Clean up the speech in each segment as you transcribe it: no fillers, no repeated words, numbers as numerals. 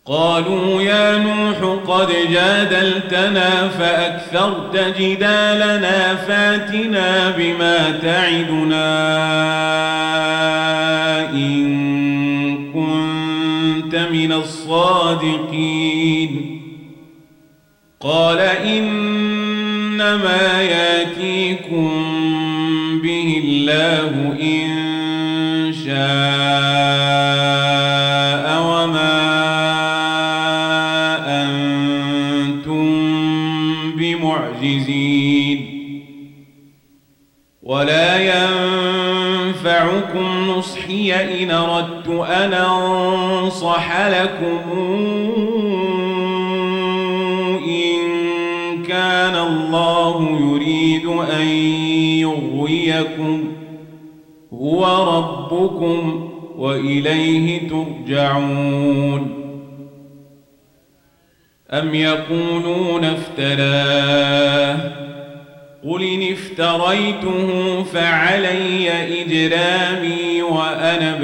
قالوا يا نوح قد جادلتنا فأكثرت جدالنا فاتنا بما تعدنا إن كنت من الصادقين قال إنما ياتيكم به الله إن شاء وما بمعجزين ولا ينفعكم نصحي إن أردت أن أنصح لكم إن كان الله يريد أن يغويكم هو ربكم وإليه ترجعون أم يقولون افتراه قل إن افتريته فعلي إجرامي وأنا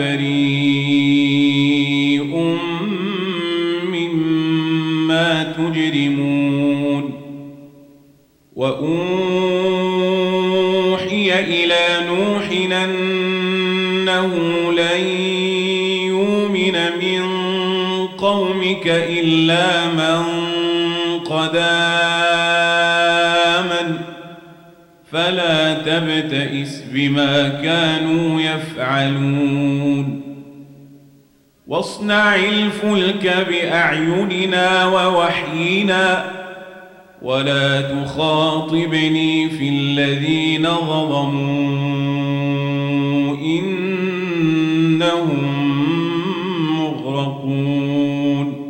بريء مما تجرمون وأوحي إلى نوح أنه لن يؤمن من قومك إلا من قد آمن فلا تبتئس بما كانوا يفعلون واصنع الفلك بأعيننا ووحينا ولا تخاطبني في الذين ظلموا إنهم مغرقون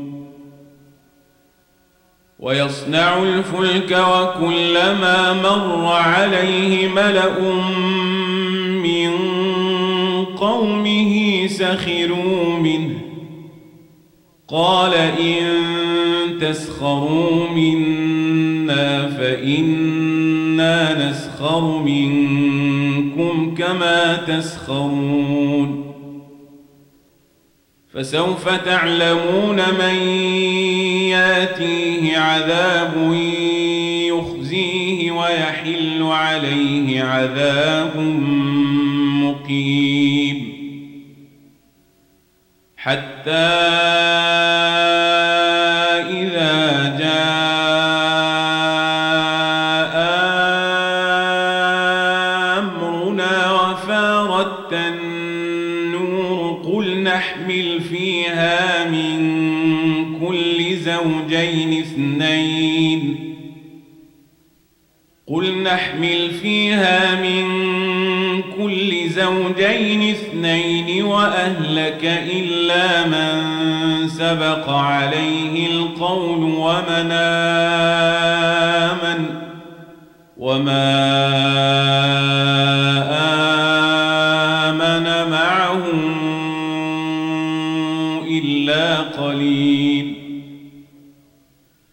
ويصنع الفلك وكلما مر عليه ملأ من قومه سخروا منه قال إن تسخروا منا فإنا نسخر منكم كما تسخرون فسوف تعلمون من ياتيه عذاب يخزيه ويحل عليه عذاب مقيم حتى إذا جاء أمرنا وفارت النور قل نحمل فيها من كل زوجين اثنين وأهلك إلا من سبق عليه القول ومن آمن وما